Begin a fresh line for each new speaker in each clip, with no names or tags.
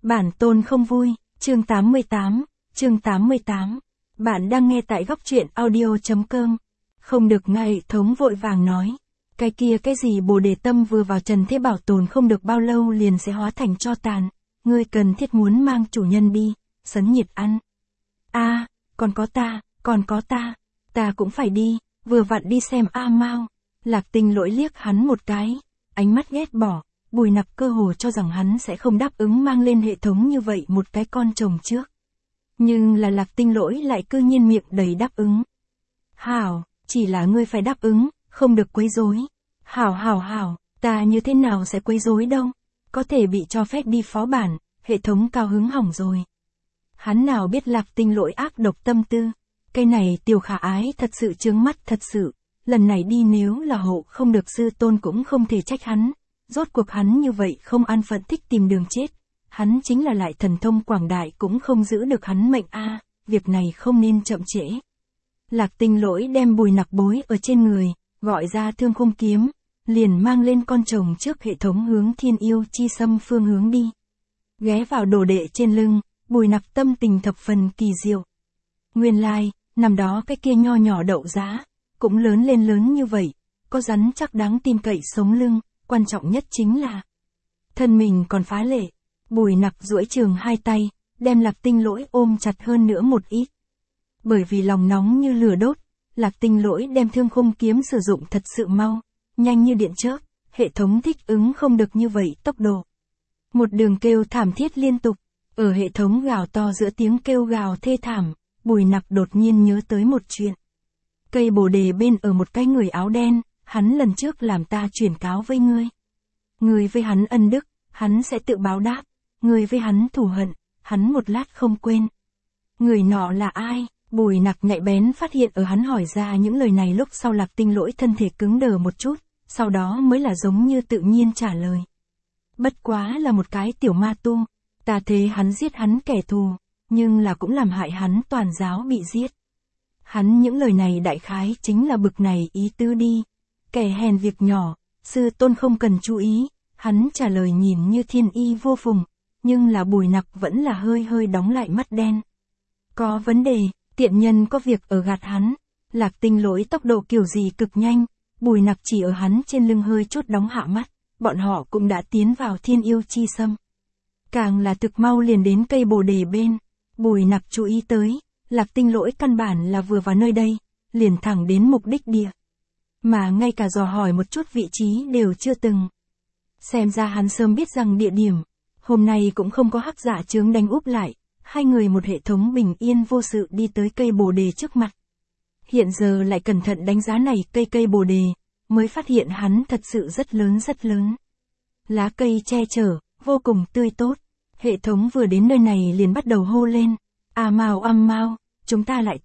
Bản tôn không vui, chương 88. Bạn đang nghe tại góc truyện audio.com. Không được ngay hệ thống vội vàng nói. Cái kia cái gì Bồ Đề Tâm vừa vào trần thế bảo tồn không được bao lâu liền sẽ hóa thành tro tàn. Ngươi cần thiết muốn mang chủ nhân đi, sấn nhiệt ăn. Còn có ta. Ta cũng phải đi, vừa vặn đi xem A Mao. Lạc Tinh Lỗi liếc hắn một cái, ánh mắt ghét bỏ. Bùi Nặc cơ hồ cho rằng hắn sẽ không đáp ứng mang lên hệ thống như vậy một cái con chồng trước. Nhưng là Lạc Tinh Lỗi lại cư nhiên miệng đầy đáp ứng. Hảo, chỉ là ngươi phải đáp ứng, không được quấy rối. Hảo, ta như thế nào sẽ quấy rối đâu. Có thể bị cho phép đi phó bản, hệ thống cao hứng hỏng rồi. Hắn nào biết Lạc Tinh Lỗi ác độc tâm tư. Cái này Tiểu Khả Ái thật sự chướng mắt thật sự. Lần này đi nếu là hộ không được sư tôn cũng không thể trách hắn. Rốt cuộc hắn như vậy không an phận thích tìm đường chết. Hắn chính là lại thần thông quảng đại cũng không giữ được hắn mệnh việc này không nên chậm trễ. Lạc Tinh Lỗi đem Bùi Nặc bối ở trên người, gọi ra Thương Khung kiếm, liền mang lên con chồng trước hệ thống hướng Thiên Yêu Chi Sâm phương hướng đi. Ghé vào đồ đệ trên lưng, Bùi Nặc tâm tình thập phần kỳ diệu. Nguyên lai, năm đó cái kia nho nhỏ đậu giá, cũng lớn lên lớn như vậy, có rắn chắc đáng tin cậy sống lưng. Quan trọng nhất chính là thân mình còn phá lệ. Bùi Nặc duỗi trường hai tay, đem Lạc Tinh Lỗi ôm chặt hơn nữa một ít. Bởi vì lòng nóng như lửa đốt, Lạc Tinh Lỗi đem Thương Khung kiếm sử dụng thật sự mau, nhanh như điện chớp, hệ thống thích ứng không được như vậy tốc độ. Một đường kêu thảm thiết liên tục, ở hệ thống gào to giữa tiếng kêu gào thê thảm, Bùi Nặc đột nhiên nhớ tới một chuyện. Cây bồ đề bên ở một cái người áo đen. Hắn lần trước làm ta chuyển cáo với ngươi. Ngươi với hắn ân đức, hắn sẽ tự báo đáp. Ngươi với hắn thù hận, hắn một lát không quên. Người nọ là ai? Bùi Nặc nhạy bén phát hiện ở hắn hỏi ra những lời này lúc sau Lạc Tinh Lỗi thân thể cứng đờ một chút, sau đó mới là giống như tự nhiên trả lời. Bất quá là một cái tiểu ma tu, ta thế hắn giết hắn kẻ thù, nhưng là cũng làm hại hắn toàn giáo bị giết. Hắn những lời này đại khái chính là bực này ý tứ đi. Kẻ hèn việc nhỏ, sư tôn không cần chú ý, hắn trả lời nhìn như thiên y vô phùng, nhưng là Bùi Nặc vẫn là hơi đóng lại mắt đen. Có vấn đề, tiện nhân có việc ở gạt hắn. Lạc Tinh Lỗi tốc độ kiểu gì cực nhanh, Bùi Nặc chỉ ở hắn trên lưng hơi chút đóng hạ mắt, bọn họ cũng đã tiến vào Thiên Yêu Chi Sâm. Càng là thực mau liền đến cây bồ đề bên, Bùi Nặc chú ý tới, Lạc Tinh Lỗi căn bản là vừa vào nơi đây, liền thẳng đến mục đích địa. Mà ngay cả dò hỏi một chút vị trí đều chưa từng. Xem ra hắn sớm biết rằng địa điểm, hôm nay cũng không có hắc dạ chướng đánh úp lại, hai người một hệ thống bình yên vô sự đi tới cây bồ đề trước mặt. Hiện giờ lại cẩn thận đánh giá này cây bồ đề, mới phát hiện hắn thật sự rất lớn. Lá cây che chở, vô cùng tươi tốt, hệ thống vừa đến nơi này liền bắt đầu hô lên. Mao, chúng ta lại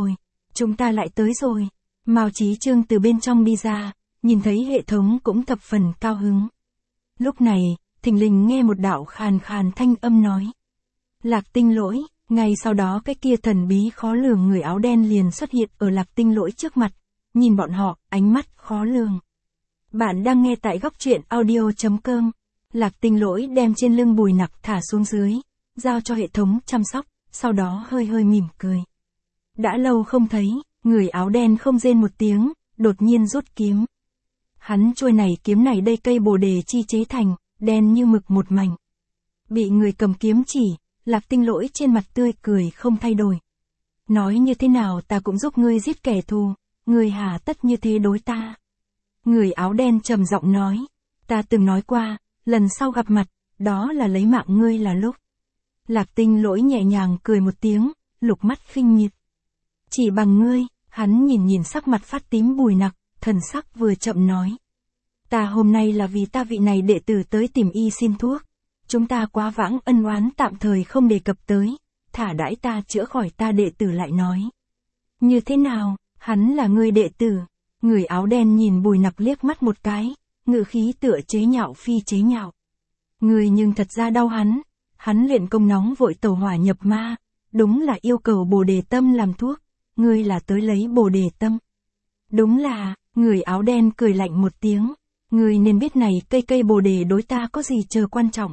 tới rồi. Mao Chí Trương từ bên trong đi ra, nhìn thấy hệ thống cũng thập phần cao hứng. Lúc này, thình lình nghe một đạo khàn thanh âm nói. Lạc Tinh Lỗi, ngay sau đó cái kia thần bí khó lường người áo đen liền xuất hiện ở Lạc Tinh Lỗi trước mặt, nhìn bọn họ, ánh mắt khó lường. Bạn đang nghe tại góc truyện audio.com. Lạc Tinh Lỗi đem trên lưng Bùi Nặc thả xuống dưới, giao cho hệ thống chăm sóc, sau đó hơi mỉm cười. Đã lâu không thấy. Người áo đen không rên một tiếng, đột nhiên rút kiếm. Hắn trôi này kiếm này đây cây bồ đề chi chế thành, đen như mực một mảnh. Bị người cầm kiếm chỉ, Lạc Tinh Lỗi trên mặt tươi cười không thay đổi. Nói như thế nào ta cũng giúp ngươi giết kẻ thù, ngươi hà tất như thế đối ta. Người áo đen trầm giọng nói, ta từng nói qua, lần sau gặp mặt, đó là lấy mạng ngươi là lúc. Lạc Tinh Lỗi nhẹ nhàng cười một tiếng, lục mắt khinh miệt. Chỉ bằng ngươi. Hắn nhìn sắc mặt phát tím Bùi Nặc, thần sắc vừa chậm nói. Ta hôm nay là vì ta vị này đệ tử tới tìm y xin thuốc. Chúng ta quá vãng ân oán tạm thời không đề cập tới. Thả đãi ta chữa khỏi ta đệ tử lại nói. Như thế nào, hắn là người đệ tử. Người áo đen nhìn Bùi Nặc liếc mắt một cái, ngữ khí tựa chế nhạo phi chế nhạo. Người nhưng thật ra đau hắn. Hắn luyện công nóng vội tẩu hỏa nhập ma. Đúng là yêu cầu Bồ Đề Tâm làm thuốc. Ngươi là tới lấy Bồ Đề Tâm. Đúng là, người áo đen cười lạnh một tiếng. Ngươi nên biết này cây bồ đề đối ta có gì chờ quan trọng.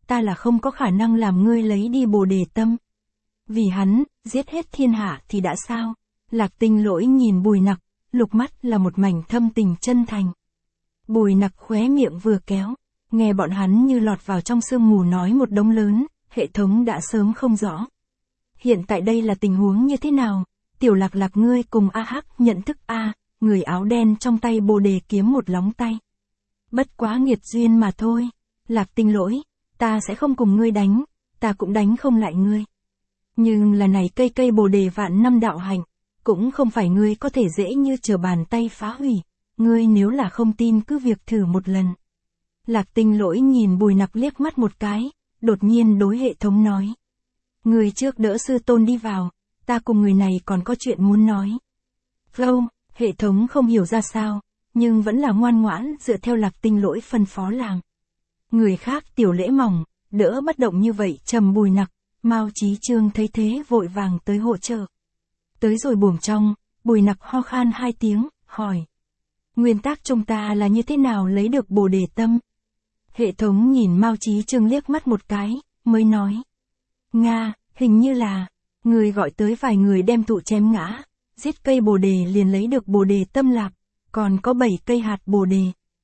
ta là không có khả năng làm ngươi lấy đi Bồ Đề Tâm. Vì hắn, giết hết thiên hạ thì đã sao? Lạc Tinh Lỗi nhìn Bùi Nặc, lục mắt là một mảnh thâm tình chân thành. Bùi Nặc khóe miệng vừa kéo, nghe bọn hắn như lọt vào trong sương mù nói một đống lớn, hệ thống đã sớm không rõ. Hiện tại đây là tình huống như thế nào? Tiểu Lạc Lạc ngươi cùng A Hắc nhận thức A, người áo đen trong tay Bồ Đề kiếm một lóng tay. Bất quá nghiệt duyên mà thôi. Lạc Tinh Lỗi, ta sẽ không cùng ngươi đánh, ta cũng đánh không lại ngươi. Nhưng là này cây Bồ Đề vạn năm đạo hạnh, cũng không phải ngươi có thể dễ như trở bàn tay phá hủy, ngươi nếu là không tin cứ việc thử một lần. Lạc Tinh Lỗi nhìn Bùi Nặc liếc mắt một cái, đột nhiên đối hệ thống nói. Người trước đỡ sư tôn đi vào, ta cùng người này còn có chuyện muốn nói. Flow, hệ thống không hiểu ra sao, nhưng vẫn là ngoan ngoãn dựa theo Lạc Tinh Lỗi phân phó làm. Người khác tiểu lễ mỏng, đỡ bất động như vậy trầm Bùi Nặc, Mao Chí Trương thấy thế vội vàng tới hỗ trợ. Tới rồi buồng trong, Bùi Nặc ho khan 2 tiếng, hỏi. Nguyên tắc chúng ta là như thế nào lấy được Bồ Đề Tâm? Hệ thống nhìn Mao Chí Trương liếc mắt một cái, mới nói. Nga, hình như là, người gọi tới vài người đem thụ chém ngã, giết cây Bồ Đề liền lấy được Bồ Đề Tâm lạp, còn có 7 cây hạt Bồ Đề.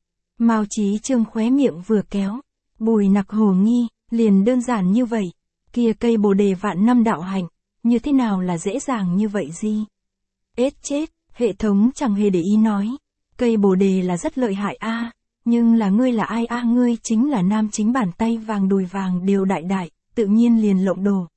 Mao Chí Trương khóe miệng vừa kéo, Bùi Nặc hồ nghi, liền đơn giản như vậy, kia cây Bồ Đề vạn năm đạo hạnh, như thế nào là dễ dàng như vậy gì? Ết chết, hệ thống chẳng hề để ý nói, cây Bồ Đề là rất lợi hại a, nhưng là ngươi là ai a? Ngươi chính là nam chính bàn tay vàng đùi vàng đều đại đại, tự nhiên liền lộng đồ.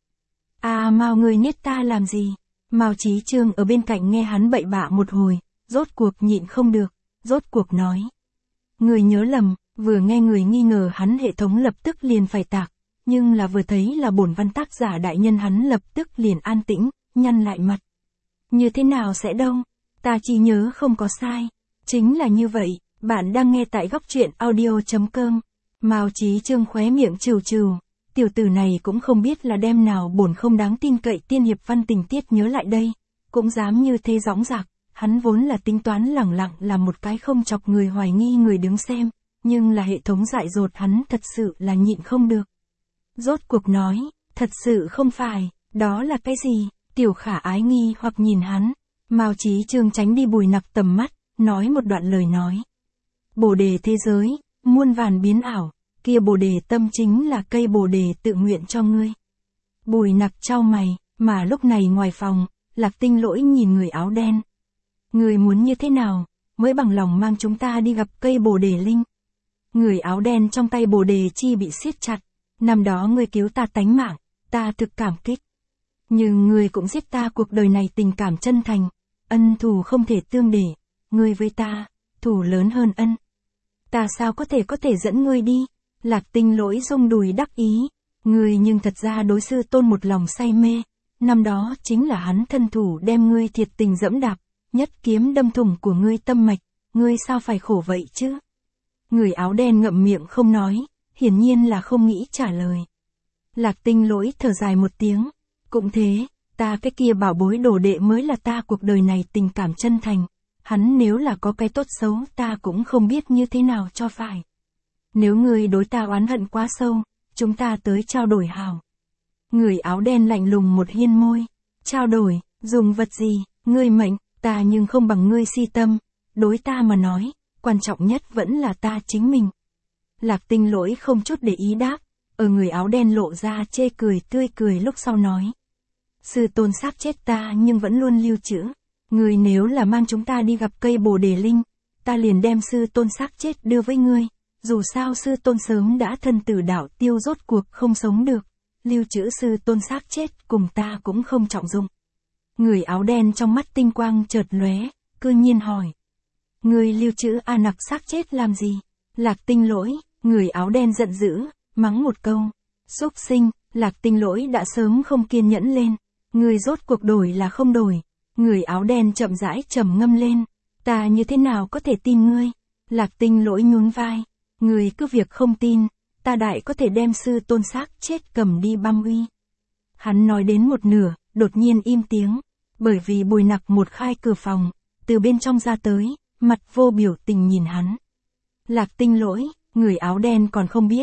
Mao ngươi nhét ta làm gì? Mao Chí Trương ở bên cạnh nghe hắn bậy bạ một hồi, rốt cuộc nhịn không được, rốt cuộc nói. Người nhớ lầm, vừa nghe người nghi ngờ hắn hệ thống lập tức liền phải tạc, nhưng là vừa thấy là bổn văn tác giả đại nhân hắn lập tức liền an tĩnh, nhăn lại mặt. Như thế nào sẽ đâu? Ta chỉ nhớ không có sai. Chính là như vậy, bạn đang nghe tại góc truyện audio.com. Mao Chí Trương khóe miệng trừ trừ, tiểu tử này cũng không biết là đem nào bổn không đáng tin cậy tiên hiệp văn tình tiết nhớ lại đây, cũng dám như thế dõng dạc, hắn vốn là tính toán lẳng lặng làm một cái không chọc người hoài nghi người đứng xem, nhưng là hệ thống dại dột hắn thật sự là nhịn không được. Rốt cuộc nói, thật sự không phải, đó là cái gì? Tiểu Khả ái nghi hoặc nhìn hắn, Mao Chí Trương tránh đi Bùi Nặc tầm mắt, nói một đoạn lời nói. Bồ Đề thế giới, muôn vàn biến ảo, kia Bồ Đề Tâm chính là cây Bồ Đề tự nguyện cho ngươi. Bùi Nặc chau mày, mà lúc này ngoài phòng, Lạc Tinh Lỗi nhìn người áo đen. Người muốn như thế nào, mới bằng lòng mang chúng ta đi gặp cây Bồ Đề Linh. Người áo đen trong tay Bồ Đề chi bị siết chặt, năm đó ngươi cứu ta tánh mạng, ta thực cảm kích. Nhưng ngươi cũng giết ta cuộc đời này tình cảm chân thành, ân thù không thể tương để, ngươi với ta, thù lớn hơn ân. Ta sao có thể dẫn ngươi đi? Lạc Tinh Lỗi rung đùi đắc ý, ngươi nhưng thật ra đối sư tôn một lòng say mê, năm đó chính là hắn thân thủ đem ngươi thiệt tình dẫm đạp, nhất kiếm đâm thủng của ngươi tâm mạch, ngươi sao phải khổ vậy chứ? Người áo đen ngậm miệng không nói, hiển nhiên là không nghĩ trả lời. Lạc Tinh Lỗi thở dài một tiếng, cũng thế, ta cái kia bảo bối đồ đệ mới là ta cuộc đời này tình cảm chân thành, hắn nếu là có cái tốt xấu ta cũng không biết như thế nào cho phải. Nếu ngươi đối ta oán hận quá sâu, chúng ta tới trao đổi hảo. Người áo đen lạnh lùng một hiên môi, trao đổi, dùng vật gì, ngươi mệnh, ta nhưng không bằng ngươi si tâm, đối ta mà nói, quan trọng nhất vẫn là ta chính mình. Lạc Tinh Lỗi không chút để ý đáp, ở người áo đen lộ ra chê cười tươi cười lúc sau nói. Sư tôn xác chết ta nhưng vẫn luôn lưu trữ, ngươi nếu là mang chúng ta đi gặp cây Bồ Đề Linh, ta liền đem sư tôn xác chết đưa với ngươi, dù sao sư tôn sớm đã thân tử đạo tiêu rốt cuộc không sống được, lưu trữ sư tôn xác chết cùng ta cũng không trọng dụng. Người áo đen trong mắt tinh quang chợt lóe, cư nhiên hỏi. Ngươi lưu trữ A Nặc xác chết làm gì? Lạc Tinh Lỗi, người áo đen giận dữ, mắng một câu. Xúc sinh, Lạc Tinh Lỗi đã sớm không kiên nhẫn lên. Ngươi rốt cuộc đổi là không đổi. Người áo đen chậm rãi trầm ngâm lên. Ta như thế nào có thể tin ngươi? Lạc Tinh Lỗi nhún vai. Ngươi cứ việc không tin, ta đại có thể đem sư tôn xác chết cầm đi băm uy. Hắn nói đến một nửa, đột nhiên im tiếng. Bởi vì Bùi Nặc một khai cửa phòng, từ bên trong ra tới, mặt vô biểu tình nhìn hắn. Lạc Tinh Lỗi, người áo đen còn không biết,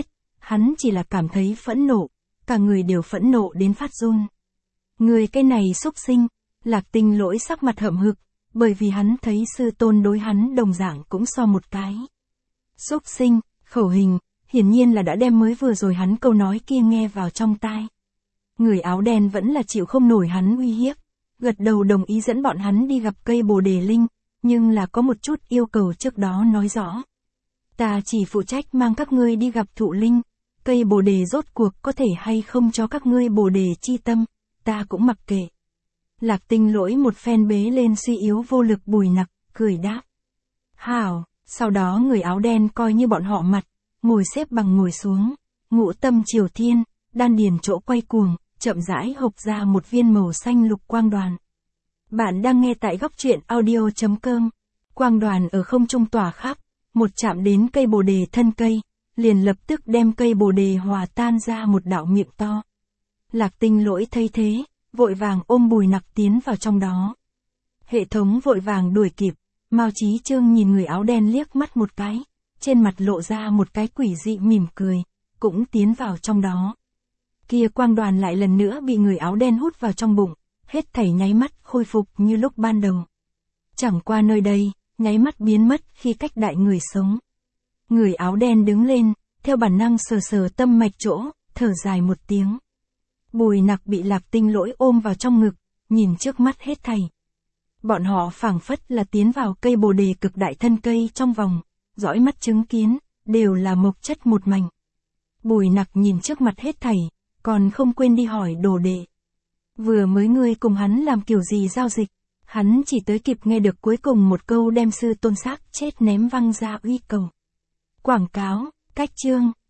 hắn chỉ là cảm thấy phẫn nộ, cả người đều phẫn nộ đến phát run. Người cái này xúc sinh, Lạc Tinh Lỗi sắc mặt hậm hực, bởi vì hắn thấy sư tôn đối hắn đồng dạng cũng so một cái. Xúc sinh, khẩu hình, hiển nhiên là đã đem mới vừa rồi hắn câu nói kia nghe vào trong tai. Người áo đen vẫn là chịu không nổi hắn uy hiếp, gật đầu đồng ý dẫn bọn hắn đi gặp cây Bồ Đề Linh, nhưng là có một chút yêu cầu trước đó nói rõ. Ta chỉ phụ trách mang các ngươi đi gặp thụ linh, cây Bồ Đề rốt cuộc có thể hay không cho các ngươi Bồ Đề chi tâm, ta cũng mặc kệ. Lạc Tinh Lỗi một phen bế lên suy yếu vô lực Bùi Nặc, cười đáp. Hảo, sau đó người áo đen coi như bọn họ mặt, ngồi xếp bằng ngồi xuống, ngũ tâm triều thiên, đan điền chỗ quay cuồng, chậm rãi hộc ra một viên màu xanh lục quang đoàn. Bạn đang nghe tại góc truyện audio.com. Quang đoàn ở không trung tỏa khắp, một chạm đến cây Bồ Đề thân cây, liền lập tức đem cây Bồ Đề hòa tan ra một đạo miệng to. Lạc Tinh Lỗi thấy thế, vội vàng ôm Bùi Nặc tiến vào trong đó. Hệ thống vội vàng đuổi kịp, Mao Chí Chương nhìn người áo đen liếc mắt một cái, trên mặt lộ ra một cái quỷ dị mỉm cười, cũng tiến vào trong đó. Kia quang đoàn lại lần nữa bị người áo đen hút vào trong bụng, hết thảy nháy mắt khôi phục như lúc ban đầu. Chẳng qua nơi đây, nháy mắt biến mất khi cách đại người sống. Người áo đen đứng lên, theo bản năng sờ sờ tâm mạch chỗ, thở dài một tiếng. Bùi Nặc bị Lạc Tinh Lỗi ôm vào trong ngực, nhìn trước mắt hết thảy. Bọn họ phảng phất là tiến vào cây Bồ Đề cực đại thân cây trong vòng, dõi mắt chứng kiến, đều là mộc chất một mảnh. Bùi Nặc nhìn trước mặt hết thảy, còn không quên đi hỏi đồ đệ. Vừa mới ngươi cùng hắn làm kiểu gì giao dịch, hắn chỉ tới kịp nghe được cuối cùng một câu đem sư tôn xác chết ném văng ra uy cầu. Quảng cáo, cách chương.